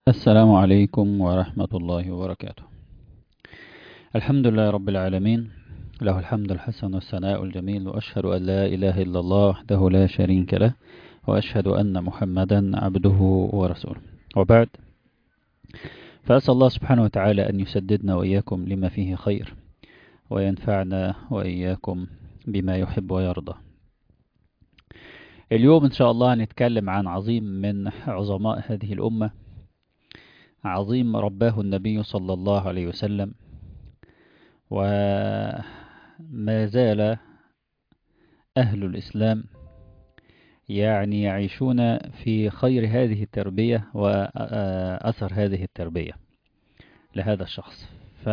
السلام عليكم ورحمة الله وبركاته. الحمد لله رب العالمين، له الحمد الحسن والثناء الجميل، وأشهد أن لا إله إلا الله وحده لا شريك له، وأشهد أن محمدا عبده ورسوله. وبعد، فأسأل الله سبحانه وتعالى أن يسددنا وإياكم لما فيه خير، وينفعنا وإياكم بما يحب ويرضى. اليوم إن شاء الله هنتكلم عن عظيم من عظماء هذه الأمة، عظيم رباه النبي صلى الله عليه وسلم، وما زال أهل الإسلام يعيشون في خير هذه التربية وأثر هذه التربية لهذا الشخص. ف...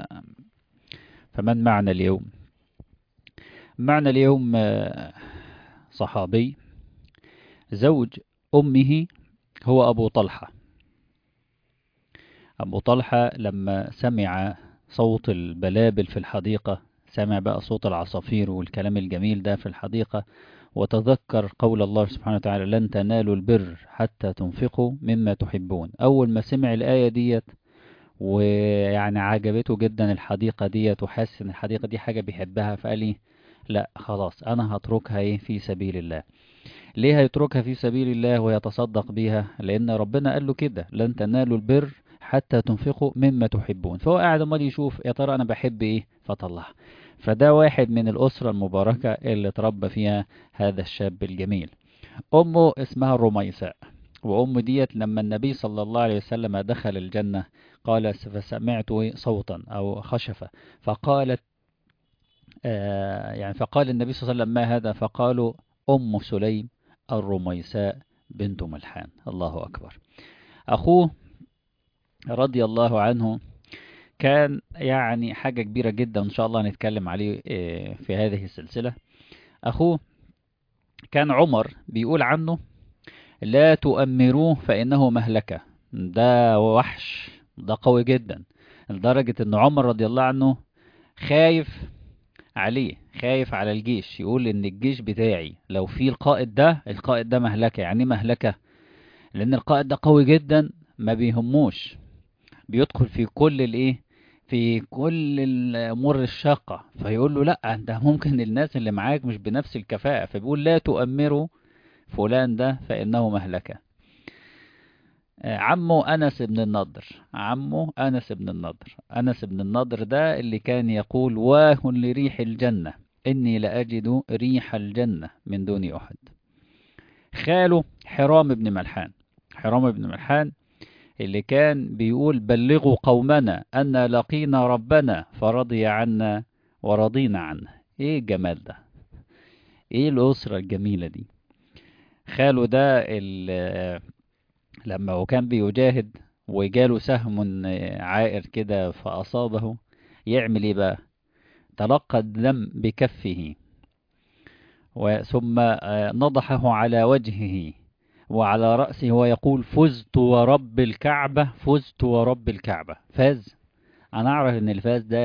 فمن معنا اليوم؟ معنا اليوم صحابي زوج أمه، هو أبو طلحة. أبو طلحة لما سمع صوت البلابل في الحديقة، سمع بقى صوت العصافير والكلام الجميل ده في الحديقة، وتذكر قول الله سبحانه وتعالى: لن تنالوا البر حتى تنفقوا مما تحبون. أول ما سمع الآية ديت ويعني عجبته جدا الحديقة ديت، وحاسس ان الحديقة دي حاجة بيحبها، فقال لي: لا خلاص أنا هتركها في سبيل الله. ليه هيتركها في سبيل الله ويتصدق بيها؟ لأن ربنا قال له كده: لن تنالوا البر حتى تنفقوا مما تحبون. فهو قاعد امال يشوف يا ترى أنا بحب إيه فطلع. فده واحد من الأسرة المباركة اللي اتربى فيها هذا الشاب الجميل. أمه اسمها الرميساء، وأم ديت لما النبي صلى الله عليه وسلم دخل الجنة قال: فسمعت صوتا أو خشفة، فقالت فقال النبي صلى الله عليه وسلم: ما هذا؟ فقالوا: أم سليم الرميساء بنت ملحان. الله أكبر. أخوه رضي الله عنه كان حاجة كبيرة جدا، إن شاء الله نتكلم عليه في هذه السلسلة. أخوه كان عمر بيقول عنه: لا تؤمروه فإنه مهلكة. ده وحش، ده قوي جدا، لدرجة ان عمر رضي الله عنه خايف عليه، خايف على الجيش، يقول ان الجيش بتاعي لو في القائد ده مهلكة. يعني مهلكة لان القائد ده قوي جدا، ما بيهموش، بيدخل في كل في كل الامور الشاقة. فيقول له: لا، انت ممكن الناس اللي معاك مش بنفس الكفاءة. فبيقول: لا تؤمروا فلان ده فإنه مهلكة. عمه أنس بن النضر، عمه أنس بن النضر، أنس بن النضر ده اللي كان يقول: واه لريح الجنة، إني لأجد ريح الجنة من دون أحد. خاله حرام بن ملحان، حرام بن ملحان اللي كان بيقول: بلغوا قومنا أن لقينا ربنا فرضي عنا ورضينا عنه. ايه الجمال ده، ايه الأسرة الجميلة دي. خاله ده لما هو كان بيجاهد وجاله سهم عائر كده فأصابه، يعمل ايه بقى؟ تلقى الدم بكفه، ثم نضحه على وجهه وعلى رأسه ويقول: فزت ورب الكعبة، فزت ورب الكعبة. فاز. انا اعرف ان الفاز ده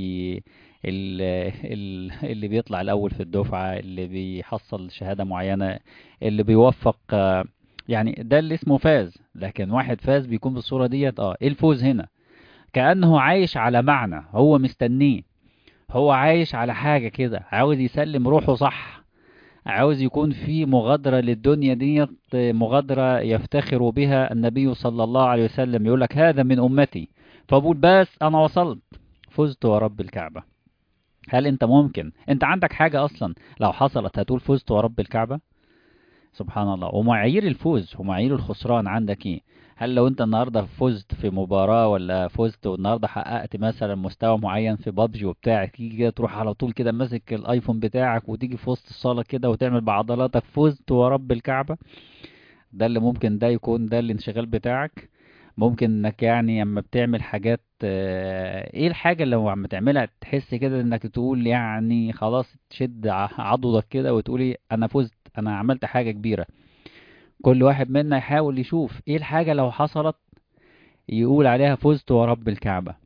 اللي بيطلع الاول في الدفعة، اللي بيحصل شهادة معينة، اللي بيوفق، ده اللي اسمه فاز. لكن واحد فاز بيكون بالصورة ديت. ايه الفوز هنا؟ كأنه عايش على معنى هو مستنيه، هو عايش على حاجة كده، عاوز يسلم روحه، صح، عاوز يكون في مغادرة للدنيا ديت، مغادرة يفتخر بها النبي صلى الله عليه وسلم، يقول لك: هذا من أمتي. فبقول: بس أنا وصلت، فزت ورب الكعبة. هل أنت ممكن، أنت عندك حاجة أصلا لو حصلت هتقول فزت ورب الكعبة؟ سبحان الله. ومعايير الفوز ومعايير الخسران عندك ايه؟ هل لو انت النهارده فزت في مباراة، ولا فزت والنهارده حققت مثلا مستوى معين في بابجي وبتاع، تيجي كده تروح على طول كده ماسك الايفون بتاعك وتيجي في وسط الصالة كده وتعمل بعضلاتك: فزت ورب الكعبة؟ ده اللي ممكن ده يكون ده الانشغال بتاعك؟ ممكن انك اما بتعمل حاجات، ايه الحاجة اللي لو عم تعملها تحس كده انك تقول خلاص تشد عضدك كده وتقولي: انا فزت، انا عملت حاجة كبيرة؟ كل واحد منا يحاول يشوف ايه الحاجة لو حصلت يقول عليها: فزت ورب الكعبة.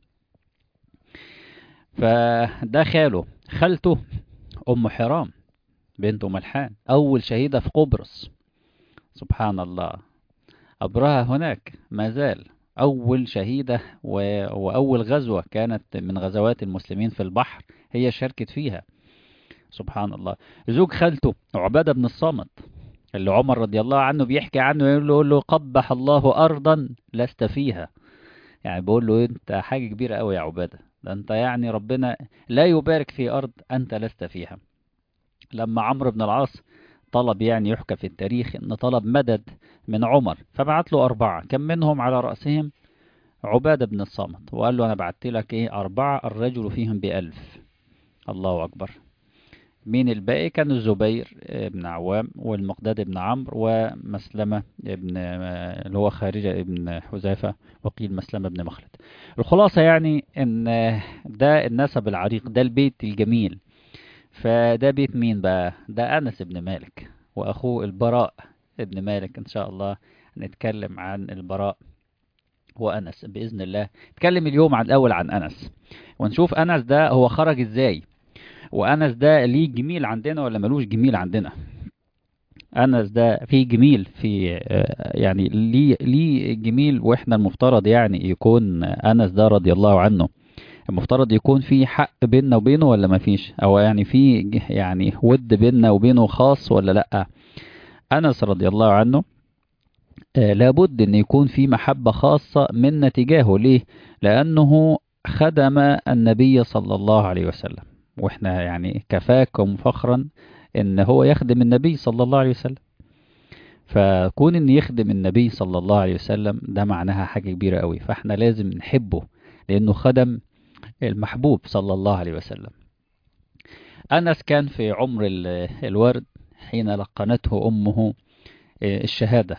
فده خاله. خالته ام حرام بنت ملحان، اول شهيدة في قبرص. سبحان الله. أبرهة هناك ما زال أول شهيدة وأول غزوة كانت من غزوات المسلمين في البحر هي شاركت فيها. سبحان الله. زوج خالته عبادة بن الصامت اللي عمر رضي الله عنه بيحكي عنه، يقول له قبح الله أرضا لست فيها. يعني بقول له أنت حاجة كبيرة أوي يا عبادة، ده أنت يعني ربنا لا يبارك في أرض أنت لست فيها. لما عمرو بن العاص طلب، يعني يحكى في التاريخ ان طلب مدد من عمر، فبعت له 4 كان منهم على رأسهم عبادة بن الصامت، وقال له انا بعت لك 4 الرجل فيهم ب1000. الله اكبر. مين الباقي؟ كان الزبير بن عوام والمقداد بن عمرو ومسلمة ابن اللي هو خارجة ابن حذافة، وقيل مسلمة بن مخلد. الخلاصة يعني ان ده النسب العريق، ده البيت الجميل. فده بيت مين بقى؟ ده أنس بن مالك وأخوه البراء ابن مالك. إن شاء الله نتكلم عن البراء وأنس بإذن الله. نتكلم اليوم عن الأول عن أنس، ونشوف أنس ده هو خرج إزاي، وأنس ده ليه جميل عندنا ولا ملوش جميل عندنا. أنس ده فيه جميل، في يعني ليه جميل، وإحنا المفترض يعني يكون أنس ده رضي الله عنه المفترض يكون في حق بيننا وبينه ولا ما فيش، او يعني في يعني ود بيننا وبينه خاص ولا لا. انس رضي الله عنه لابد ان يكون في محبة خاصة منا تجاهه. ليه؟ لانه خدم النبي صلى الله عليه وسلم، واحنا يعني كفاكم فخرا ان هو يخدم النبي صلى الله عليه وسلم. فكون ان يخدم النبي صلى الله عليه وسلم ده معناها حاجة كبيرة قوي، فاحنا لازم نحبه لانه خدم المحبوب صلى الله عليه وسلم. أنس كان في عمر الورد حين لقنته أمه الشهادة،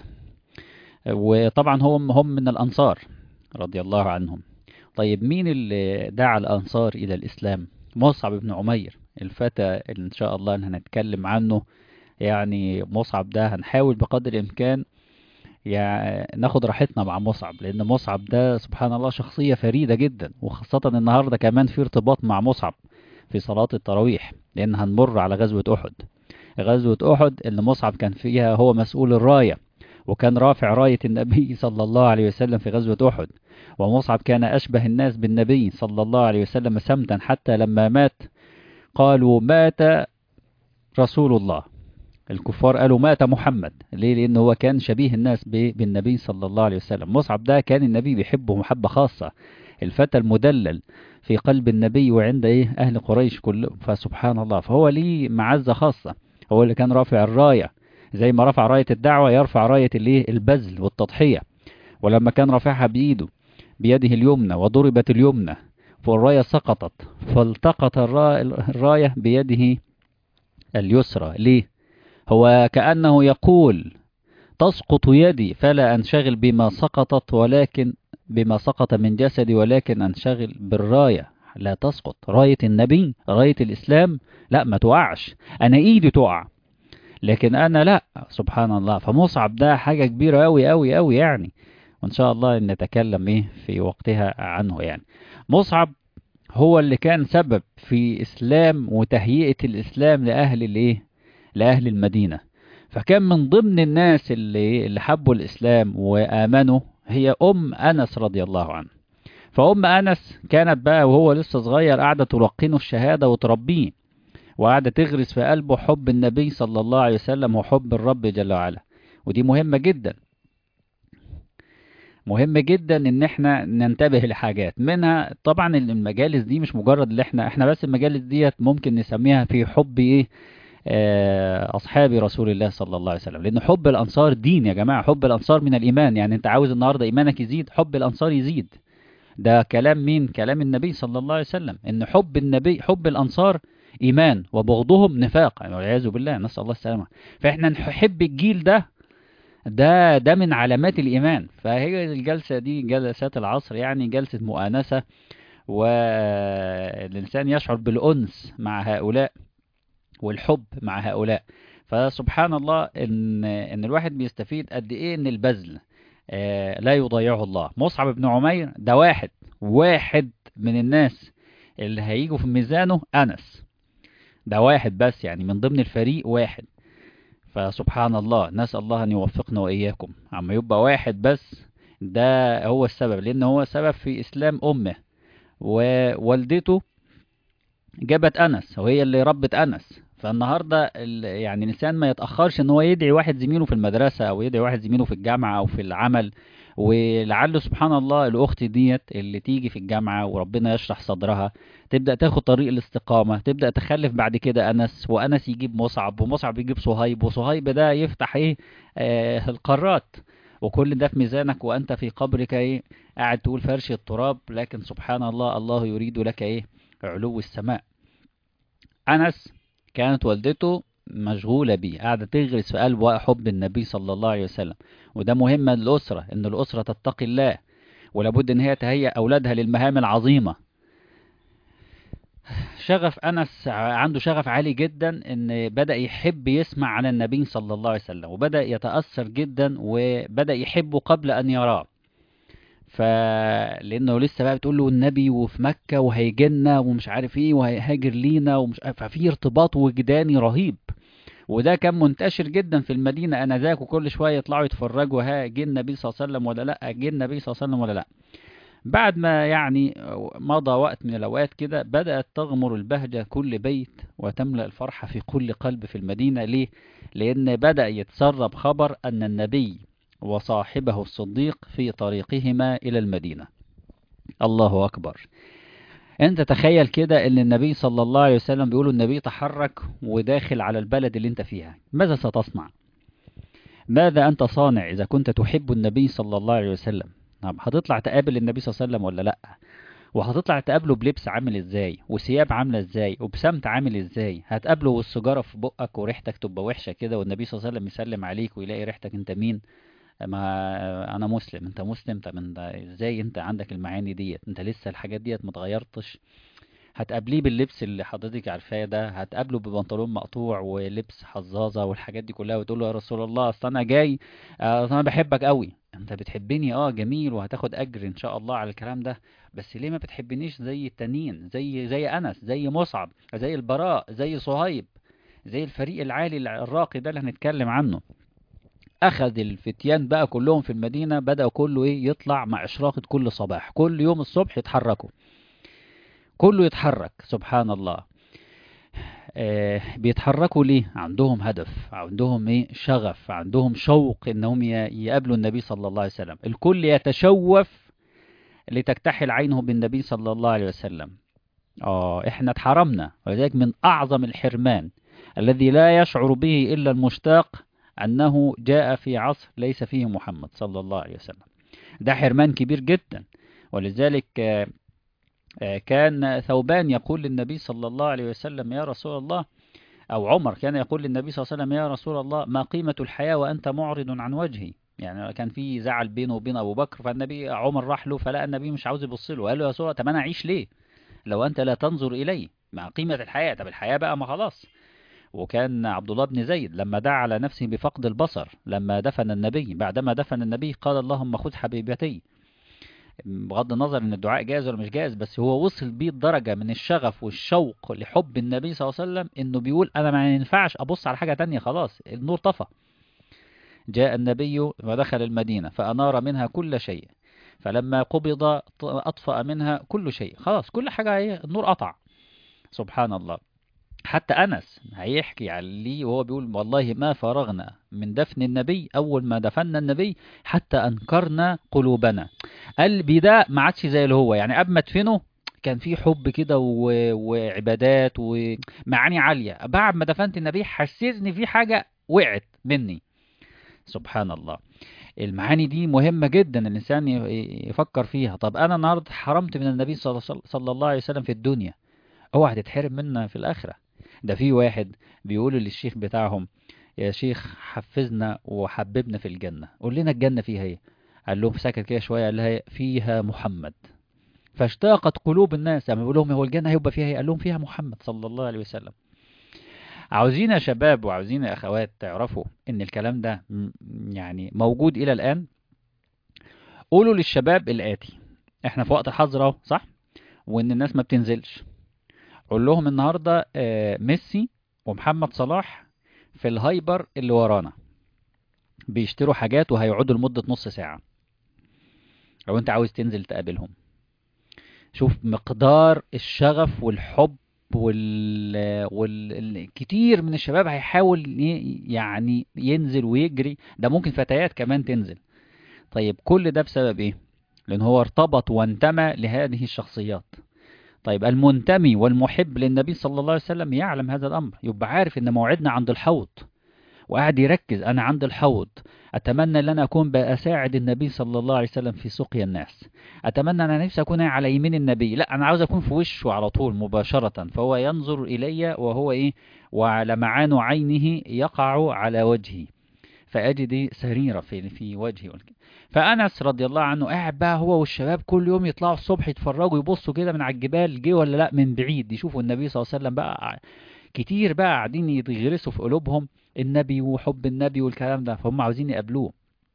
وطبعا هم من الأنصار رضي الله عنهم. طيب مين اللي دعا الأنصار إلى الإسلام؟ مصعب بن عمير، الفتى اللي إن شاء الله هنتكلم عنه. يعني مصعب ده هنحاول بقدر الإمكان يعني ناخد راحتنا مع مصعب، لأن مصعب ده سبحان الله شخصية فريدة جدا، وخاصة النهاردة كمان في ارتباط مع مصعب في صلاة التراويح، لأن هنمر على غزوة أحد. غزوة أحد اللي مصعب كان فيها هو مسؤول الراية، وكان رافع راية النبي صلى الله عليه وسلم في غزوة أحد. ومصعب كان أشبه الناس بالنبي صلى الله عليه وسلم سمتا، حتى لما مات قالوا مات رسول الله. الكفار قالوا مات محمد. ليه؟ لأنه هو كان شبيه الناس بالنبي صلى الله عليه وسلم. مصعب ده كان النبي بيحبه محبة خاصة، الفتى المدلل في قلب النبي وعند أهل قريش كلهم. فسبحان الله، فهو ليه معزة خاصة. هو اللي كان رافع الراية، زي ما رفع راية الدعوة يرفع راية البذل والتضحية. ولما كان رافعها بيده اليمنى وضربت اليمنى فالراية سقطت، فالتقط الراية بيده اليسرى. ليه؟ هو كأنه يقول تسقط يدي فلا أنشغل بما سقط من جسدي، ولكن أنشغل بالراية. لا تسقط راية النبي، راية الإسلام، لا ما توقعش. أنا إيدي تقع لكن أنا لا. سبحان الله. فمصعب ده حاجة كبيرة أوي أوي أوي يعني، وإن شاء الله نتكلم في وقتها عنه. يعني مصعب هو اللي كان سبب في إسلام وتهيئة الإسلام لأهل المدينة. فكان من ضمن الناس اللي حبوا الإسلام وآمنوا هي أنس رضي الله عنه. أنس كانت بقى وهو لسه صغير قاعدة تلقنه الشهادة وتربيه، وقاعدة تغرس في قلبه حب النبي صلى الله عليه وسلم وحب الرب جل وعلا. ودي مهمة جدا، مهم جدا ان احنا ننتبه لحاجات منها. طبعا المجالس دي مش مجرد اللي احنا بس المجالس ديت ممكن نسميها في حب أصحاب رسول الله صلى الله عليه وسلم، لأن حب الأنصار دين يا جماعة. حب الأنصار من الإيمان. يعني أنت عاوز النهاردة إيمانك يزيد، حب الأنصار يزيد. ده كلام مين؟ كلام النبي صلى الله عليه وسلم، إن حب الأنصار إيمان وبغضهم نفاق، يعني والعياذ بالله، نسأل الله السلامة. فإحنا نحب الجيل ده من علامات الإيمان. فهي الجلسة دي جلسات العصر يعني جلسة مؤانسة، والإنسان يشعر بالأنس مع هؤلاء والحب مع هؤلاء. فسبحان الله ان الواحد بيستفيد قد ايه ان البذل لا يضيعه الله. مصعب بن عمير ده واحد من الناس اللي هيجوا في ميزانه. انس ده واحد بس، يعني من ضمن الفريق واحد. فسبحان الله، نسأل الله أن يوفقنا وإياكم. عم يبقى واحد بس ده هو السبب، لأن هو سبب في إسلام أمه، ووالدته جابت أنس وهي اللي ربت أنس. فالنهاردة يعني الإنسان ما يتأخرش إن هو يدعي واحد زميله في المدرسة أو يدعي واحد زميله في الجامعة أو في العمل. ولعل سبحان الله الأخت ديت اللي تيجي في الجامعة وربنا يشرح صدرها، تبدأ تاخد طريق الاستقامة، تبدأ تخلف بعد كده أنس، وأنس يجيب مصعب، ومصعب يجيب صهيب، وصهيب ده يفتح إيه، القارات. وكل ده في ميزانك وأنت في قبرك إيه، قاعد تقول فرش التراب، لكن سبحان الله الله يريد لك إيه، علو السماء. أنس كانت والدته مشغولة بيه، قاعدة تغرس في قلبه حب النبي صلى الله عليه وسلم. وده مهم للأسرة، إن الأسرة تتقي الله، ولابد إن هي تهيئ أولادها للمهام العظيمة. شغف أنس عنده شغف عالي جدا، إن بدأ يحب يسمع عن النبي صلى الله عليه وسلم، وبدأ يتأثر جدا، وبدأ يحبه قبل أن يراه. لانه لسه بقى بتقول له النبي وفي مكة وهيجينا ومش عارف ايه وهيهاجر لينا ومش عارف، ففي ارتباط وجداني رهيب. وده كان منتشر جدا في المدينة انذاك، وكل شوية يطلعوا يتفرجوا، ها جه النبي صلى الله عليه وسلم ولا لا، جه النبي صلى الله عليه وسلم ولا لا. بعد ما يعني مضى وقت من الاوقات كده، بدأت تغمر البهجة كل بيت، وتملأ الفرحة في كل قلب في المدينة. ليه؟ لان بدأ يتسرب خبر ان النبي وصاحبه الصديق في طريقهما إلى المدينة. الله أكبر. أنت تخيل كده أن النبي صلى الله عليه وسلم بيقول النبي تحرك وداخل على البلد اللي أنت فيها، ماذا ستصنع؟ ماذا أنت صانع إذا كنت تحب النبي صلى الله عليه وسلم؟ طب هتطلع تقابل النبي صلى الله عليه وسلم ولا لأ؟ وهتطلع تقابله بلبس عامل ازاي، وثياب عامله ازاي، وبسمت عامل ازاي؟ هتقابله والسيجاره في بقك وريحتك تبقى وحشه كده، والنبي صلى الله عليه وسلم يسلم عليك ويلاقي ريحتك، انت مين؟ ما انا مسلم، انت مسلم، طب انت ازاي انت عندك المعاني ديت، انت لسه الحاجات ديت متغيرتش؟ هتقابليه باللبس اللي حضرتك عارفاه ده، هتقابله ببنطلون مقطوع ولبس حظاظه والحاجات دي كلها، وتقول له يا رسول الله اصل انا جاي، اصل انا بحبك قوي. انت بتحبني، اه جميل، وهتاخد اجر ان شاء الله على الكلام ده، بس ليه ما بتحبنيش زي التانيين، زي انس، زي مصعب، زي البراء، زي صهيب، زي الفريق العالي الراقي ده اللي هنتكلم عنه؟ اخذ الفتيان بقى كلهم في المدينة، بدأوا كله ايه، يطلع مع اشراقة كل صباح، كل يوم الصبح يتحركوا، كله يتحرك. سبحان الله. بيتحركوا ليه؟ عندهم هدف، عندهم ايه، شغف، عندهم شوق انهم يقابلوا النبي صلى الله عليه وسلم. الكل يتشوف لتكتحل عينه بالنبي صلى الله عليه وسلم. احنا اتحرمنا، ولذلك من اعظم الحرمان الذي لا يشعر به الا المشتاق، انه جاء في عصر ليس فيه محمد صلى الله عليه وسلم. ده حرمان كبير جدا. ولذلك كان ثوبان يقول للنبي صلى الله عليه وسلم يا رسول الله، أو عمر كان يقول للنبي صلى الله عليه وسلم يا رسول الله ما قيمة الحياة وأنت معرض عن وجهي؟ يعني كان في زعل بينه وبين أبو بكر، فالنبي عمر راح له فلقى النبي مش عاوز يبص له، قال له يا رسول الله طب أنا أعيش ليه لو أنت لا تنظر إلي؟ ما قيمة الحياة؟ طب الحياة بقى ما خلاص. وكان عبد الله بن زيد لما دعا على نفسه بفقد البصر لما دفن النبي، بعدما دفن النبي قال اللهم خذ حبيبتي. بغض النظر ان الدعاء جائز ولا مش جائز، بس هو وصل بيه الدرجة من الشغف والشوق لحب النبي صلى الله عليه وسلم، انه بيقول انا ما ينفعش ابص على حاجة تانية، خلاص النور طفى. جاء النبي ودخل المدينة فأنار منها كل شيء، فلما قبض أطفأ منها كل شيء، خلاص كل حاجة النور قطع. سبحان الله. حتى أنس هيحكي عليه وهو بيقول والله ما فرغنا من دفن النبي، أول ما دفننا النبي حتى أنكرنا قلوبنا. قلبي ده ما عادش زي اللي هو، يعني قبل ما ادفنه كان في حب كده وعبادات ومعاني عالية، بعد ما دفنت النبي حسيت ان في حاجة وقعت مني. سبحان الله. المعاني دي مهمة جدا الإنسان يفكر فيها. طب أنا النهاردة حرمت من النبي صلى الله عليه وسلم في الدنيا، اوعى تتحرم منها في الآخرة. ده في واحد بيقولوا للشيخ بتاعهم يا شيخ حفزنا وحببنا في الجنة، قول لنا الجنة فيها ايه؟ قال لهم سكت كده شوية، قال لها فيها محمد. فاشتاقت قلوب الناس، اما بيقول لهم هو الجنة هيبقى فيها ايه؟ قال لهم فيها محمد صلى الله عليه وسلم. عاوزين يا شباب وعاوزين يا اخوات تعرفوا ان الكلام ده يعني موجود الى الان. قولوا للشباب الآتي، احنا في وقت الحظر اهو صح، وان الناس ما بتنزلش. قول لهم النهاردة ميسي ومحمد صلاح في الهايبر اللي ورانا، بيشتروا حاجات وهيقعدوا لمدة نص ساعة لو انت عاوز تنزل تقابلهم. شوف مقدار الشغف والحب كتير من الشباب هيحاول يعني ينزل ويجري، ده ممكن فتيات كمان تنزل. طيب كل ده بسبب ايه؟ لان هو ارتبط وانتمى لهذه الشخصيات. طيب المنتمي والمحب للنبي صلى الله عليه وسلم يعلم هذا الامر، يبقى عارف ان موعدنا عند الحوض، وقاعد يركز انا عند الحوض. اتمنى ان انا اكون بساعد النبي صلى الله عليه وسلم في سقيا الناس. اتمنى ان انا نفسي اكون على يمين النبي، لا انا عاوز اكون في وشه على طول مباشرة، فهو ينظر الي وهو ايه، ولمعان عينه يقع على وجهي فاجد سريرة في وجهي. فانس رضي الله عنه قاعد بقى هو والشباب كل يوم يطلعوا الصبح يتفرجوا يبصوا كده من على الجبال جه ولا لا من بعيد، يشوفوا النبي صلى الله عليه وسلم بقى. كتير بقى قاعدين يغرسوا في قلوبهم النبي وحب النبي والكلام ده، فهم عاوزين يقابلوه.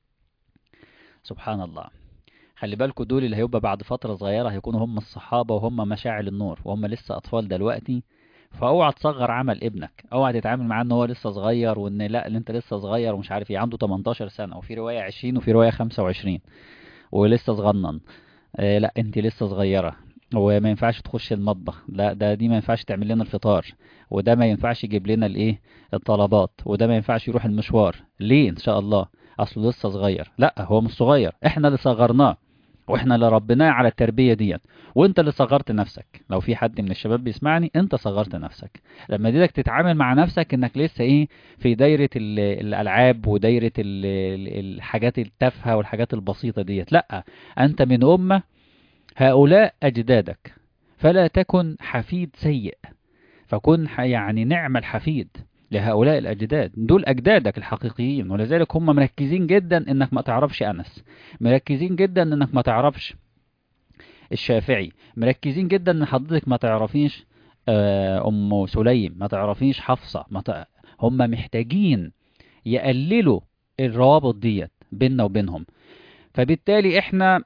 سبحان الله. خلي بالكوا دول اللي هيبقى بعد فترة صغيرة هيكونوا هم الصحابة وهم مشاعل النور وهم لسه أطفال دلوقتي. فاوعى تصغر عمل ابنك، اوعى تتعامل معاه ان هو لسه صغير، وان لا اللي انت لسه صغير ومش عارف ايه، عنده 18 سنة وفي رواية 20 وفي رواية 25 ولسه صغنن. لا انت لسه صغيرة، وما ينفعش تخش المطبخ، لا دي ما ينفعش تعمل لنا الفطار، وده ما ينفعش يجيب لنا الايه الطلبات، وده ما ينفعش يروح المشوار ليه ان شاء الله اصله لسه صغير. لا هو مش صغير، احنا اللي صغرناه واحنا اللي ربناه على التربية ديت، وانت اللي صغرت نفسك. لو في حد من الشباب بيسمعني انت صغرت نفسك لما ديتك تتعامل مع نفسك انك لسه ايه في دايرة الالعاب ودايرة الحاجات التافهة والحاجات البسيطة ديت. لا انت من امة هؤلاء أجدادك، فلا تكن حفيد سيء، فكن يعني نعم الحفيد لهؤلاء الأجداد، دول أجدادك الحقيقيين. ولذلك هم مركزين جدا إنك ما تعرفش أنس، مركزين جدا إنك ما تعرفش الشافعي، مركزين جدا إن حضرتك ما تعرفيش أم سليم، ما تعرفيش حفصة، هم محتاجين يقللوا الروابط ديت بيننا وبينهم. فبالتالي احنا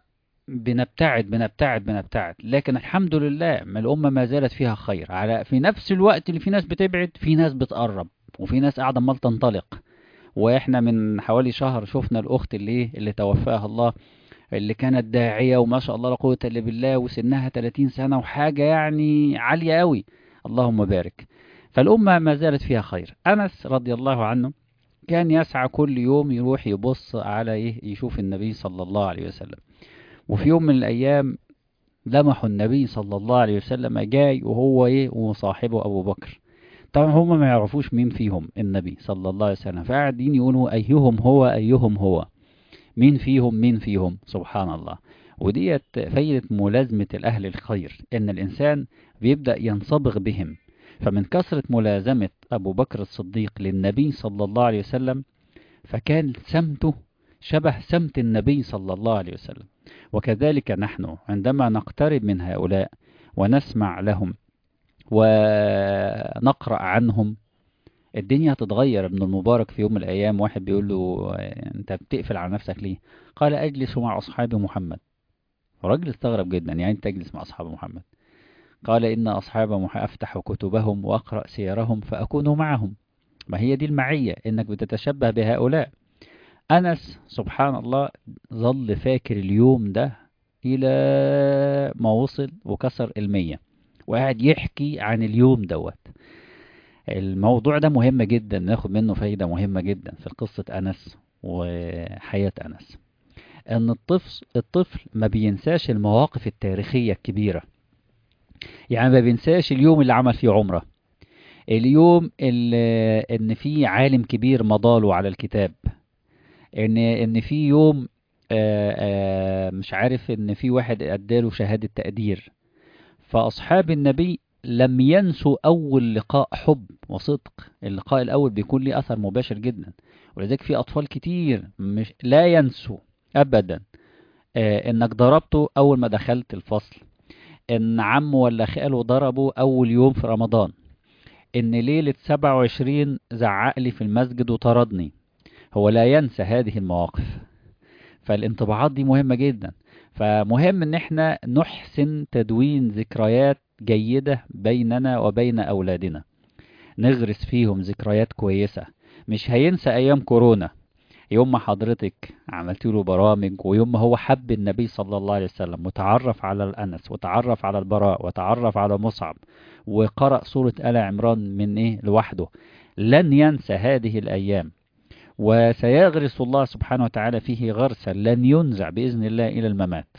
بنبتعد، لكن الحمد لله ما الأمة ما زالت فيها خير. على في نفس الوقت اللي في ناس بتبعد في ناس بتقرب، وفي ناس قاعدة عمال تنطلق. واحنا من حوالي شهر شفنا الأخت اللي توفاها الله، اللي كانت داعية وما شاء الله لا قوة إلا بالله، وسنها 30 سنة وحاجة يعني عالية قوي، اللهم بارك. فالأمة ما زالت فيها خير. أنس رضي الله عنه كان يسعى كل يوم يروح يبص على يشوف النبي صلى الله عليه وسلم. وفي يوم من الأيام لمحوا النبي صلى الله عليه وسلم جاي وهو وصاحبه أبو بكر. طبعا هم ما يعرفوش مين فيهم النبي صلى الله عليه وسلم، فقاعدين يقولوا أيهم هو، مين فيهم سبحان الله. وديت فايدة ملازمة الأهل الخير، إن الإنسان بيبدأ ينصبغ بهم. فمن كثرة ملازمة أبو بكر الصديق للنبي صلى الله عليه وسلم فكان سمته شبه سمت النبي صلى الله عليه وسلم. وكذلك نحن عندما نقترب من هؤلاء ونسمع لهم ونقرأ عنهم الدنيا هتتغير. ابن المبارك في يوم من الأيام واحد بيقول له أنت بتقفل على نفسك ليه؟ قال أجلس مع أصحاب محمد. الراجل استغرب جدا، يعني تجلس مع أصحاب محمد؟ قال إن أصحاب محمد أفتح كتبهم وأقرأ سيرهم فأكون معهم. ما هي دي المعية، إنك بتتشبه بهؤلاء. أنس سبحان الله ظل فاكر اليوم ده إلى ما وصل وكسر 100، وقاعد يحكي عن اليوم دوت. الموضوع ده مهم جدا، ناخد منه فايدة مهمة جدا في قصة أنس وحياة أنس. أن الطفل ما بينساش المواقف التاريخية الكبيرة، يعني ما بينساش اليوم اللي عمل فيه عمرة، اليوم اللي إن فيه عالم كبير مضاله على الكتاب، ان في يوم مش عارف ان في واحد اداله شهادة تقدير. فاصحاب النبي لم ينسوا اول لقاء حب وصدق. اللقاء الاول بيكون ليه اثر مباشر جدا، ولذلك في اطفال كتير مش لا ينسوا ابدا انك ضربته اول ما دخلت الفصل، ان عمه ولا خاله ضربه اول يوم في رمضان، ان ليلة 27 زعق لي في المسجد وطردني. هو لا ينسى هذه المواقف. فالانطباعات دي مهمة جدا. فمهم ان احنا نحسن تدوين ذكريات جيدة بيننا وبين اولادنا، نغرس فيهم ذكريات كويسة، مش هينسى أيام كورونا، يوم ما حضرتك عملت له برامج، ويوم ما هو حب النبي صلى الله عليه وسلم وتعرف على الأنس وتعرف على البراء وتعرف على مصعب وقرأ سورة آل عمران من إيه لوحده. لن ينسى هذه الأيام، وسيغرس الله سبحانه وتعالى فيه غرسا لن ينزع بإذن الله إلى الممات.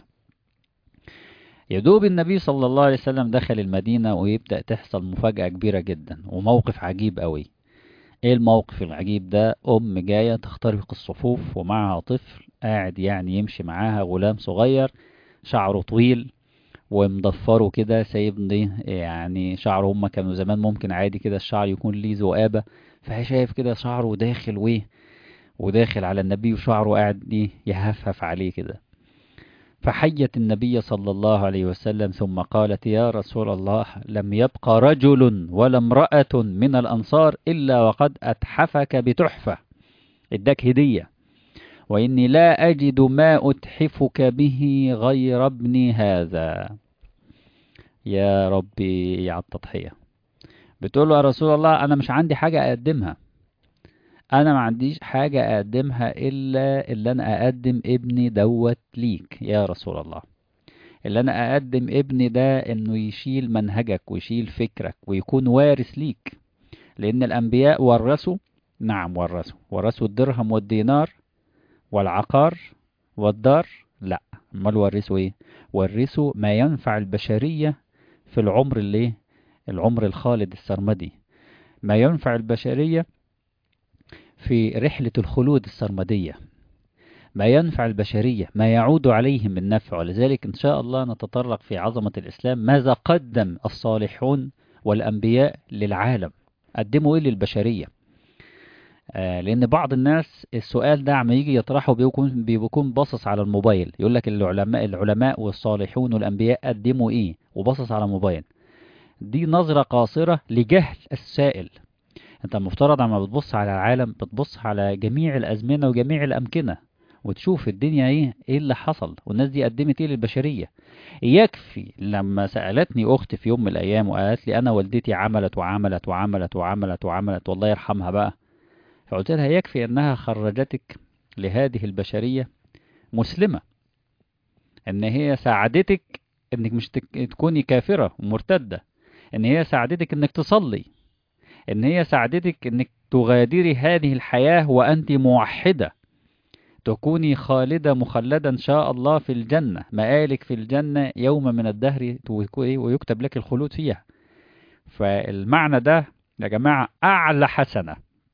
يدوب النبي صلى الله عليه وسلم دخل المدينة ويبدأ تحصل مفاجأة كبيرة جدا وموقف عجيب قوي. ايه الموقف العجيب ده؟ ام جاية تخترق الصفوف ومعها طفل قاعد يعني يمشي معاها غلام صغير شعره طويل ومضفره كده سايبني، يعني شعره هما كانوا زمان ممكن عادي كده الشعر يكون ليه ذؤابة، فهي شايف كده شعره داخل وداخل على النبي وشعره قاعد يهفهف عليه كده. فحيت النبي صلى الله عليه وسلم ثم قالت: يا رسول الله، لم يبق رجل ولا امرأة من الأنصار إلا وقد أتحفك بتحفة، اداك هدية، وإني لا أجد ما أتحفك به غير ابني هذا. يا ربي على التضحية. بتقول له: يا رسول الله، أنا مش عندي حاجة أقدمها، أنا ما عنديش حاجة أقدمها إلا اللي أنا أقدم ابني دوت ليك يا رسول الله. اللي انا اقدم ابني ده انه يشيل منهجك ويشيل فكرك ويكون وارث ليك، لان الانبياء ورثوا، نعم ورثوا الدرهم والدينار والعقار والدار، لا، امال ورثوا ايه؟ ورثوا ما ينفع البشرية في العمر العمر الخالد السرمدي، ما ينفع البشرية في رحلة الخلود السرمدية، ما ينفع البشرية، ما يعود عليهم من نفع. ولذلك إن شاء الله نتطرق في عظمة الإسلام ماذا قدم الصالحون والأنبياء للعالم، قدموا إيه للبشرية. لأن بعض الناس السؤال ده عم يجي يطرحه بيكون باصص على الموبايل، يقول لك العلماء والصالحون والأنبياء قدموا إيه وباصص على الموبايل. دي نظرة قاصرة لجهل السائل. انت المفترض عما بتبص على العالم بتبص على جميع الأزمنة وجميع الأمكنة وتشوف الدنيا ايه اللي حصل والناس دي قدمت ايه للبشرية. يكفي لما سألتني اختي في يوم من الايام وقالت لي انا والدتي عملت وعملت وعملت وعملت وعملت والله يرحمها بقى، فقلت لها يكفي انها خرجتك لهذه البشرية مسلمة، ان هي ساعدتك انك مش تكوني كافرة ومرتدة، ان هي ساعدتك انك تصلي، ان هي ساعدتك انك تغادري هذه الحياة وانت موحدة، تكوني خالدة مخلدة إن شاء الله في الجنة، مآلك في الجنة يوم من الدهر ويكتب لك الخلود فيها. فالمعنى ده يا جماعة أعلى حسنة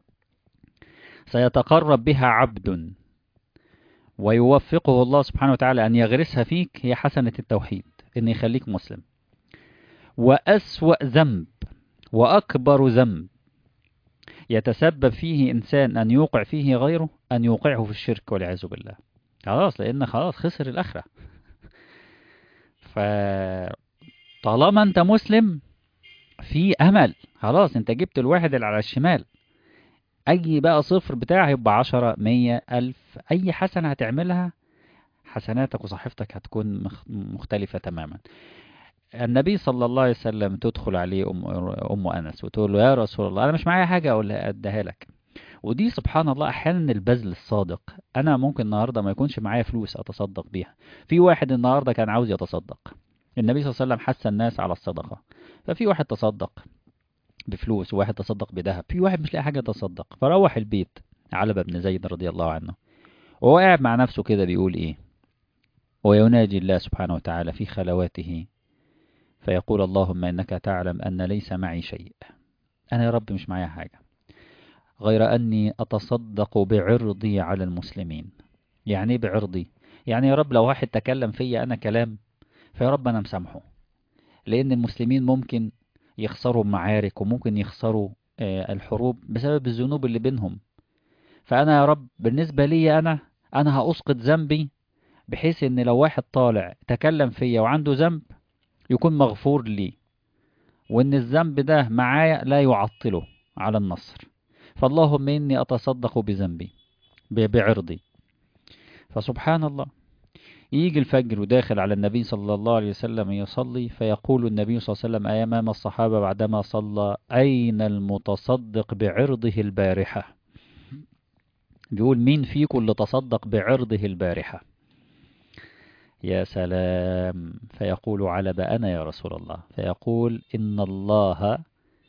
سيتقرب بها عبد ويوفقه الله سبحانه وتعالى أن يغرسها فيك هي حسنة التوحيد، إن يخليك مسلم. وأسوأ ذنب وأكبر ذنب يتسبب فيه إنسان أن يوقع فيه غيره أن يوقعه في الشرك والعياذ بالله. خلاص، لأن خلاص خسر الآخرة. فطالما أنت مسلم في أمل، خلاص أنت جبت الواحد اللي على الشمال، أي بقى صفر بتاعه يبقى 10 100 1000، أي حسنة هتعملها حسناتك وصحيفتك هتكون مختلفة تماما. النبي صلى الله عليه وسلم تدخل عليه أم أنس وتقول له: يا رسول الله، أنا مش معايا حاجة أقولها أديها لك. ودي سبحان الله أحيانا البذل الصادق. أنا ممكن النهاردة ما يكونش معايا فلوس أتصدق بيها، في واحد النهاردة كان عاوز يتصدق، النبي صلى الله عليه وسلم حث الناس على الصدقة، ففي واحد تصدق بفلوس وواحد تصدق بذهب، في واحد مش لاقي حاجة يتصدق، فروح البيت علبة بن زيد رضي الله عنه وهو قاعد مع نفسه كده بيقول إيه، ويناجي الله سبحانه وتعالى في خلواته فيقول: اللهم إنك تعلم أن ليس معي شيء، أنا يا رب مش معايا حاجة غير أني أتصدق بعرضي على المسلمين. يعني إيه بعرضي؟ يعني يا رب لو واحد تكلم فيا أنا كلام، فيا رب أنا مسامحه، لأن المسلمين ممكن يخسروا معارك وممكن يخسروا الحروب بسبب الذنوب اللي بينهم، فأنا يا رب بالنسبة لي أنا هأسقط ذنبي، بحيث إن لو واحد طالع تكلم فيا وعنده ذنب يكون مغفور لي، وإن الذنب ده معايا لا يعطله على النصر. فاللهم إني أتصدق بذنبي بعرضي. فسبحان الله، يجي الفجر وداخل على النبي صلى الله عليه وسلم يصلي، فيقول النبي صلى الله عليه وسلم أمام الصحابة بعدما صلى: أين المتصدق بعرضه البارحة؟ بيقول مين فيكم اللي تصدق بعرضه البارحة؟ يا سلام. فيقول علب أنا يا رسول الله. فيقول إن الله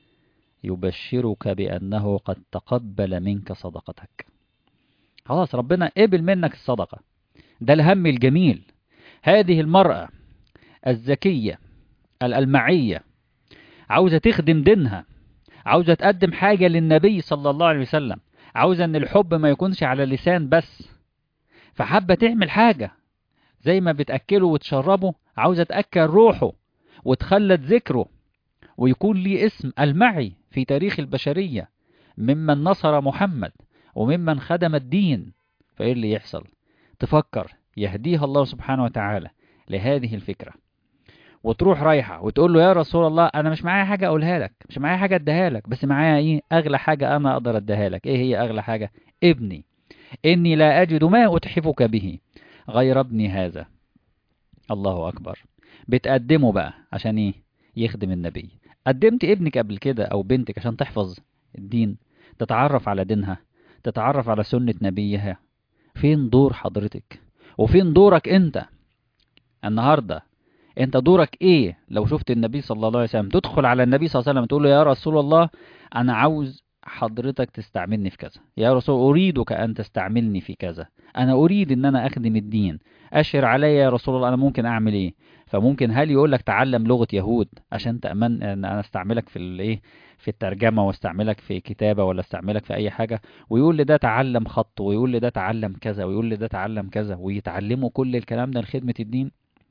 يبشرك بأنه قد تقبل منك صدقتك. خلاص ربنا قبل منك الصدقة. ده الهم الجميل. هذه المرأة الذكية الألمعية عاوزة تخدم دينها، عاوزة تقدم حاجة للنبي صلى الله عليه وسلم، عاوزة ان الحب ما يكونش على اللسان بس، فحابة تعمل حاجة زي ما بتأكله وتشربه، عاوزة تأكل روحه وتخلد ذكره ويكون لي اسم المعي في تاريخ البشرية ممن نصر محمد وممن خدم الدين. فإيه اللي يحصل؟ تفكر يهديها الله سبحانه وتعالى لهذه الفكرة، وتروح رايحة وتقول له يا رسول الله أنا مش معايا حاجة أقولها لك، مش معايا حاجة أديها لك، بس معايا إيه أغلى حاجة أنا أقدر أديها لك. إيه هي أغلى حاجة؟ ابني، إني لا أجد ما أتحفك به غير ابني هذا. الله أكبر. بتقدمه بقى عشان إيه؟ يخدم النبي. قدمت ابنك قبل كده أو بنتك عشان تحفظ الدين، تتعرف على دينها، تتعرف على سنة نبيها؟ فين دور حضرتك؟ وفين دورك أنت النهاردة؟ انت دورك ايه لو شفت النبي صلى الله عليه وسلم تدخل على النبي صلى الله عليه وسلم تقول له يا رسول الله انا عاوز حضرتك تستعملني في كذا، يا رسول اريدك ان تستعملني في كذا، انا اريد ان انا اخدم الدين، اشر علي يا رسول الله انا ممكن اعمل ايه؟ فممكن هل يقول لك تعلم لغة يهود عشان تأمن ان انا استعملك في الايه، في الترجمة، واستعملك في كتابة، ولا استعملك في اي حاجة، ويقول لي ده تعلم خط، ويقول لي ده تعلم كذا، ويقول لي ده تعلم كذا، ويتعلموا كل الكلام ده لخدمة الدين؟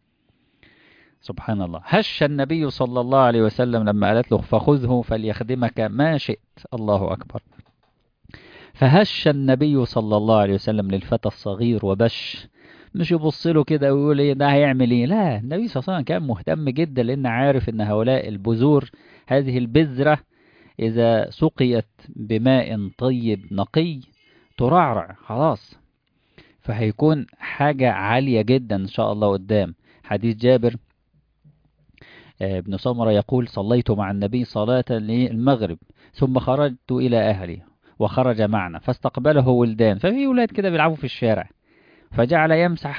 سبحان الله. هش النبي صلى الله عليه وسلم لما قالت له فخذه فليخدمك ما شئت. الله أكبر. فهش النبي صلى الله عليه وسلم للفتى الصغير وبش، مش يبص له كده ويقول ايه ده هيعمل ايه، لا، النبي صلى الله عليه وسلم كان مهتم جدا لأن عارف ان هؤلاء البذور، هذه البذرة إذا سقيت بماء طيب نقي ترعرع خلاص، فهيكون حاجة عالية جدا إن شاء الله قدام. حديث جابر ابن سمرة يقول صليت مع النبي صلاة المغرب ثم خرجت إلى أهلي وخرج معنا فاستقبله ولدان، ففي ولاد كده بيلعبوا في الشارع، فجعل يمسح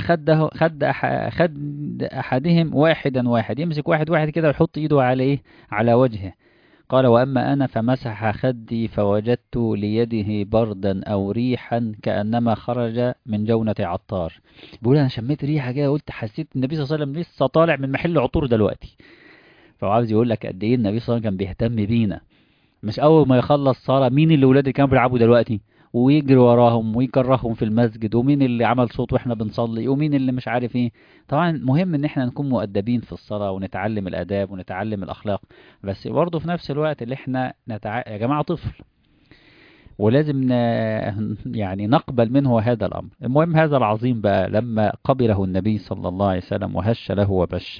خد أحدهم واحدا واحد، يمسك واحد واحد كده ويحط إيده على إيه، على وجهه. قال وأما أنا فمسح خدي فوجدت ليده بردا أو ريحا كأنما خرج من جونة عطار. بيقول أنا شميت ريحة كده قلت حسيت النبي صلى الله عليه وسلم لسه طالع من محل عطور دلوقتي. فهو عاوز يقول لك قد ايه النبي صلى الله عليه وسلم كان بيهتم بينا، مش اول ما يخلص صلاة مين اللي ولادي كانوا بيلعبوا دلوقتي ويجري وراهم ويكرههم في المسجد، ومين اللي عمل صوت واحنا بنصلي، ومين اللي مش عارف ايه. طبعا مهم ان احنا نكون مؤدبين في الصلاة ونتعلم الاداب ونتعلم الاخلاق، بس برضه في نفس الوقت اللي احنا يا جماعة طفل ولازم يعني نقبل منه هذا الامر. المهم هذا العظيم بقى لما قبله النبي صلى الله عليه وسلم وهش له وبش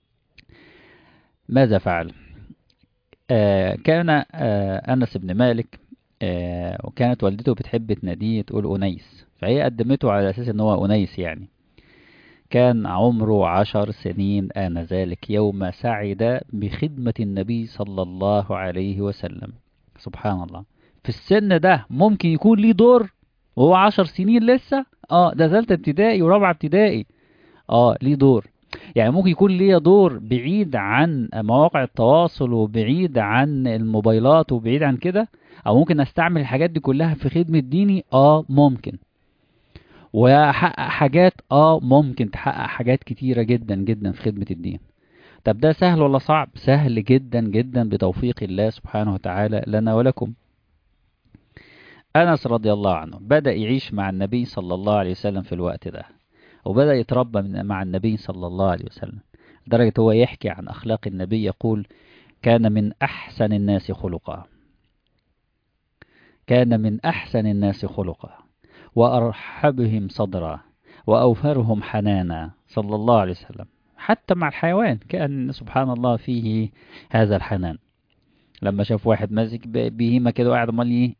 ماذا فعل؟ كان أنس بن مالك وكانت والدته بتحب تناديه تقول أنيس، فهي قدمته على أساس إن هو أنيس يعني. كان عمره 10 سنين آنذاك يوم سعد بخدمة النبي صلى الله عليه وسلم. سبحان الله. في السن ده ممكن يكون ليه دور وهو 10 سنين لسه، ده ثالثة ابتدائي ورابعة ابتدائي، ليه دور. يعني ممكن يكون ليا دور بعيد عن مواقع التواصل وبعيد عن الموبايلات وبعيد عن كده، او ممكن استعمل الحاجات دي كلها في خدمة ديني، ممكن. واحقق حاجات، ممكن تحقق حاجات كتيرة جدا جدا في خدمة الدين. طب ده سهل ولا صعب؟ سهل جدا جدا بتوفيق الله سبحانه وتعالى لنا ولكم. أنس رضي الله عنه بدأ يعيش مع النبي صلى الله عليه وسلم في الوقت ده، وبدأ يتربى مع النبي صلى الله عليه وسلم، لدرجة هو يحكي عن أخلاق النبي يقول كان من أحسن الناس خلقا، كان من أحسن الناس خلقا وأرحبهم صدرا وأوفرهم حنانا صلى الله عليه وسلم. حتى مع الحيوان كان سبحان الله فيه هذا الحنان. لما شاف واحد ماسك بهيمة كده وقاعد عمال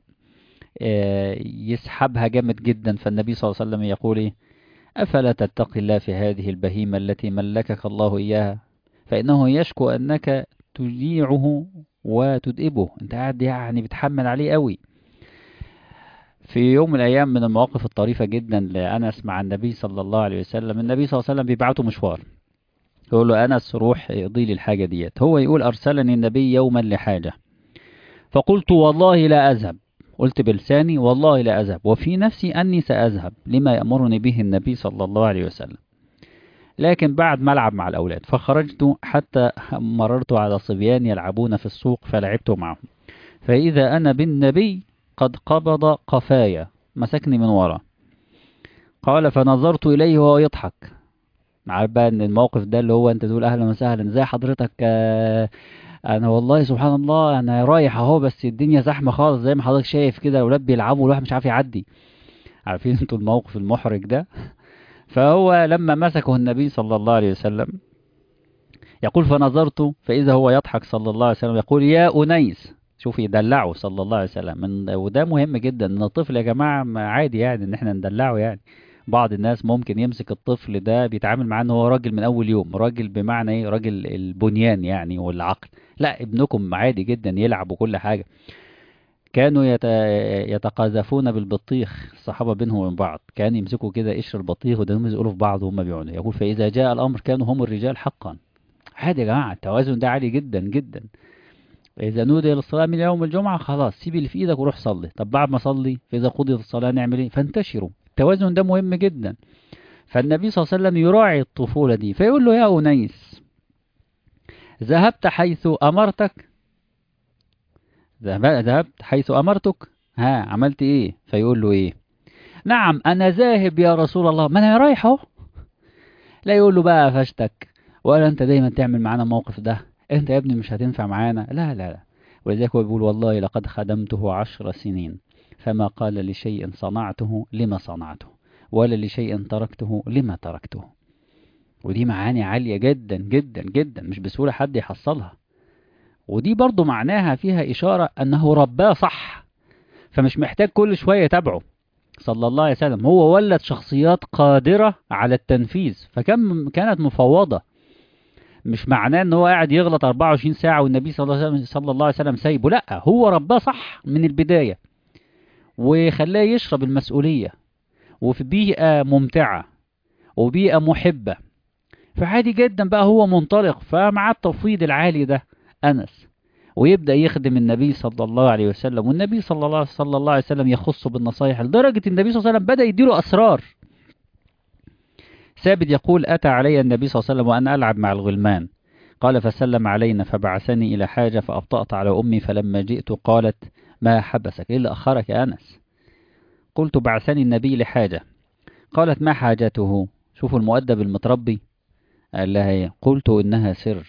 يسحبها جامد جدا، فالنبي صلى الله عليه وسلم يقول إيه؟ أفلا تتقي الله في هذه البهيمة التي ملكك الله إياها، فإنه يشكو أنك تجيعه وتدئبه، أنت قاعد يعني بتحمل عليه قوي. في يوم من الأيام من المواقف الطريفة جدا لأنس مع النبي صلى الله عليه وسلم، النبي صلى الله عليه وسلم بيبعته مشوار، يقول له أنس روح اقضي لي الحاجة ديت. هو يقول أرسلني النبي يوما لحاجة، فقلت والله لا أذهب، قلت بلساني والله لا أذهب، وفي نفسي أني سأذهب لما يأمرني به النبي صلى الله عليه وسلم، لكن بعد ما ألعب مع الأولاد. فخرجت حتى مررت على صبيان يلعبون في السوق فلعبت معهم، فإذا أنا بالنبي قد قبض قفايا، مسكني من ورا. قال فنظرت إليه وهو يضحك. عارف بقى ان الموقف ده اللي هو انت تقول اهلا وسهلا ازي حضرتك، انا والله سبحان الله انا رايح اهو، بس الدنيا زحمه خالص زي ما حضرتك شايف كده، الاولاد بيلعبوا والواحد مش عارف يعدي. عارفين انتوا الموقف المحرج ده. فهو لما مسكه النبي صلى الله عليه وسلم يقول فنظرت فاذا هو يضحك صلى الله عليه وسلم يقول يا انيس. شوف يدلعه صلى الله عليه وسلم وده مهم جدا ان الطفل يا جماعه عادي يعني ان احنا ندلعه يعني. بعض الناس ممكن يمسك الطفل ده بيتعامل معاه ان هو راجل من اول يوم، راجل بمعنى ايه، راجل البنيان يعني والعقل. لا، ابنكم عادي جدا يلعب وكل حاجة. كانوا يتقاذفون بالبطيخ الصحابة بينهم وبين بعض، كان يمسكوا كده قشر البطيخ وده يقولوا في بعض وهم بيعونوا. يقول فإذا جاء الأمر كانوا هم الرجال حقا. عادي يا جماعة، التوازن ده عالي جدا جدا. إذا نودي للصلاة من يوم الجمعة خلاص سيب اللي في إيدك وروح صلي. طب بعد ما صلي فإذا قضيت الصلاة نعمل إيه؟ فانتشروا. التوازن ده مهم جدا. فالنبي صلى الله عليه وسلم يراعي الطفولة دي، فيقول له يا أنيس ذهبت حيث أمرتك، ذهبت حيث أمرتك، ها عملت إيه؟ فيقول له إيه؟ نعم أنا ذاهب يا رسول الله، ما أنا رايح أهو. لا يقول له بقى فشتك، ولا أنت دايما تعمل معانا الموقف ده، أنت يا ابني مش هتنفع معانا. لا لا لا. ولذلك هو بيقول والله لقد خدمته 10 سنين فما قال لشيء صنعته لما صنعته، ولا لشيء تركته لما تركته. ودي معاني عالية جدا جدا جدا، مش بسهولة حد يحصلها. ودي برضو معناها فيها إشارة أنه رباه صح، فمش محتاج كل شوية يتابعه صلى الله عليه وسلم. هو ولد شخصيات قادرة على التنفيذ، كانت مفوضة. مش معناه ان هو قاعد يغلط 24 ساعة والنبي صلى الله عليه وسلم سايبه. لا، هو رباه صح من البداية وخلاه يشرب المسؤولية، وفي بيئة ممتعة وبيئة محبة. فعادي جدا بقى هو منطلق، فمع التفويض العالي ده أنس، ويبدأ يخدم النبي صلى الله عليه وسلم، والنبي صلى الله عليه وسلم يخصه بالنصائح، لدرجة النبي صلى الله عليه وسلم بدأ يديله أسرار. ثابت يقول أتى علي النبي صلى الله عليه وسلم وأنا ألعب مع الغلمان، قال فسلم علينا فبعثني إلى حاجة فأبطأت على أمي، فلما جئت قالت ما حبسك، إيه اللي أخرك يا أنس؟ قلت بعثني النبي لحاجة. قالت ما حاجته؟ شوفوا المؤدب المتربي. قال لها إيه؟ قلت إنها سر.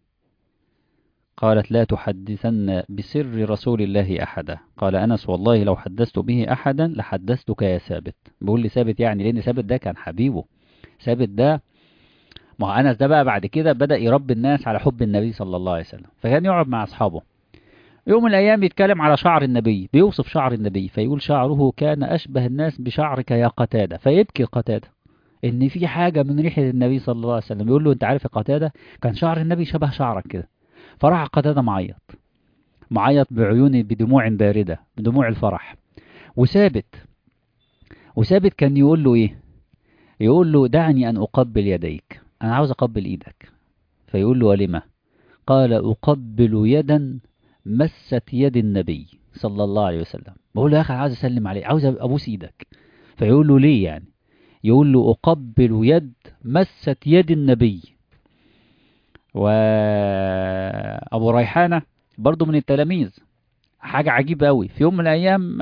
قالت لا تحدثن بسر رسول الله أحدا. قال أنس والله لو حدثت به أحدا لحدثتك يا ثابت. بقول لي ثابت يعني لأن ثابت ده كان حبيبه. ثابت ده، ما هو أنس ده بقى بعد كده بدأ يربي الناس على حب النبي صلى الله عليه وسلم، فكان يقعد مع أصحابه يوم من الأيام يتكلم على شعر النبي، بيوصف شعر النبي فيقول شعره كان أشبه الناس بشعرك يا قتادة، فيبكي قتادة إن في حاجة من ريحة النبي صلى الله عليه وسلم. يقول له أنت عارف يا قتادة كان شعر النبي شبه شعرك كده. فراح قتادة معيط، معيط بعيون بدموع باردة، بدموع الفرح. وثابت كان يقول له إيه؟ يقول له دعني أن أقبل يديك، أنا عاوز أقبل إيدك. فيقول له ولما؟ قال أقبل يدا مست يد النبي صلى الله عليه وسلم. بقول له يا أخي عاوز أسلم عليه، عاوز أبوس إيدك. فيقول له ليه يعني؟ يقول له أقبل يد مست يد النبي. وأبو ريحانة برضو من التلاميذ، حاجة عجيبة أوي. في يوم من الأيام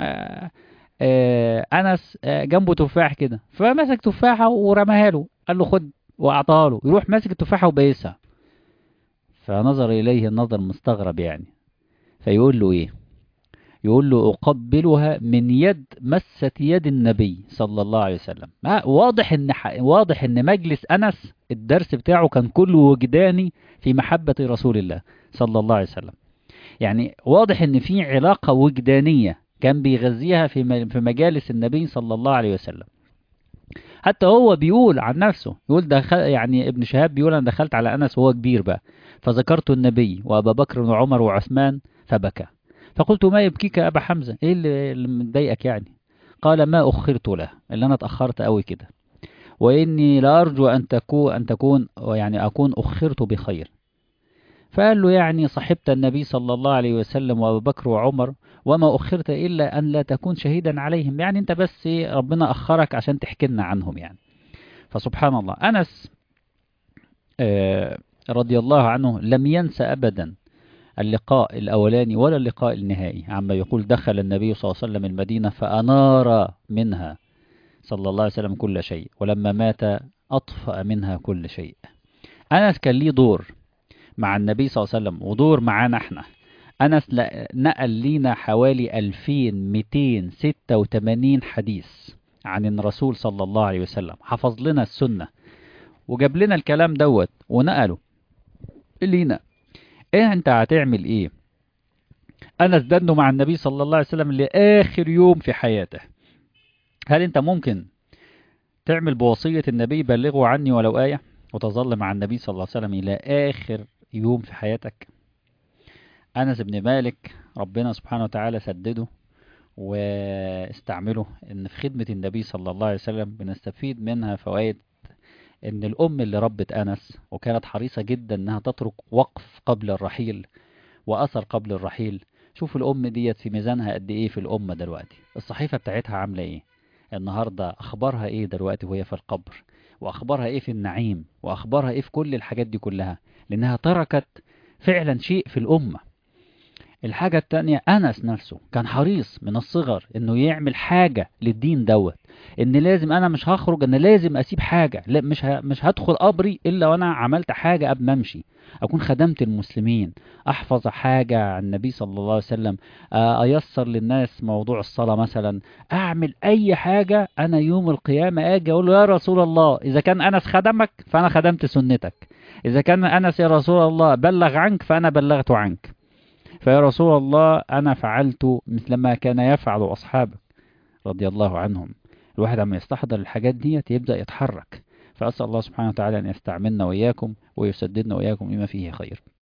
أنس جنبه تفاح كده، فمسك تفاحة ورماها له، قال له خد، وأعطاها له. يروح ماسك التفاحة وبايسها، فنظر إليه النظر مستغرب يعني. فيقول له إيه؟ يقول له أقبلها من يد مست يد النبي صلى الله عليه وسلم. واضح إن مجلس أنس الدرس بتاعه كان كله وجداني في محبة رسول الله صلى الله عليه وسلم. يعني واضح إن في علاقة وجدانية كان بيغذيها في مجالس النبي صلى الله عليه وسلم. حتى هو بيقول عن نفسه، يقول يعني ابن شهاب بيقول أنا دخلت على أنس وهو كبير بقى، فذكرت النبي وأبا بكر وعمر وعثمان فبكى. فقلت ما يبكيك يا أبا حمزة، إيه اللي مضايقك يعني؟ قال ما أخرت له، اللي أنا اتأخرت قوي كده، وإني لأرجو أن تكون يعني أكون أخرت بخير. فقال له يعني صحبت النبي صلى الله عليه وسلم وأبو بكر وعمر، وما أخرت إلا أن لا تكون شهيدا عليهم، يعني أنت بس ربنا أخرك عشان تحكي لنا عنهم يعني. فسبحان الله، أنس آه، رضي الله عنه لم ينسى أبدا اللقاء الأولاني ولا اللقاء النهائي، عما يقول دخل النبي صلى الله عليه وسلم المدينة فأنار منها صلى الله عليه وسلم كل شيء، ولما مات أطفأ منها كل شيء. أنس كان ليه دور مع النبي صلى الله عليه وسلم ودور معانا احنا. أنس نقل لينا حوالي 2286 حديث عن الرسول صلى الله عليه وسلم، حفظ لنا السنة وجاب لنا الكلام دوت ونقله لينا. ايه انت هتعمل ايه؟ أنس دنه مع النبي صلى الله عليه وسلم لآخر يوم في حياته. هل انت ممكن تعمل بوصية النبي بلغوا عني ولو آية، وتظل مع النبي صلى الله عليه وسلم إلى آخر يوم في حياتك؟ أنس بن مالك ربنا سبحانه وتعالى سدده واستعمله إن في خدمة النبي صلى الله عليه وسلم. بنستفيد منها فوائد، إن الأم اللي ربت أنس وكانت حريصة جدا إنها تترك وقف قبل الرحيل وأثر قبل الرحيل. شوف الأم ديت في ميزانها قد إيه في الأمة دلوقتي، الصحيفة بتاعتها عاملة إيه النهاردة، أخبارها إيه دلوقتي وهي في القبر، وأخبارها إيه في النعيم، وأخبارها إيه في كل الحاجات دي كلها، لأنها تركت فعلا شيء في الأمة. الحاجة التانية، أنس نفسه كان حريص من الصغر إنه يعمل حاجة للدين دوت، إن لازم أنا مش هخرج، أنا لازم أسيب حاجة، لا مش هدخل قبري إلا وأنا عملت حاجة قبل ما أمشي، أكون خدمت المسلمين، أحفظ حاجة عن النبي صلى الله عليه وسلم، أيسر للناس موضوع الصلاة مثلا، أعمل أي حاجة. أنا يوم القيامة أجي أقول له يا رسول الله إذا كان أنس خدمك فأنا خدمت سنتك، إذا كان أنس يا رسول الله بلغ عنك فأنا بلغت عنك، فيا رسول الله أنا فعلت مثل ما كان يفعل أصحابك رضي الله عنهم. الواحد عم يستحضر الحاجات دي يبدأ يتحرك. فأسأل الله سبحانه وتعالى أن يستعملنا وإياكم ويسددنا وإياكم لما فيه خير.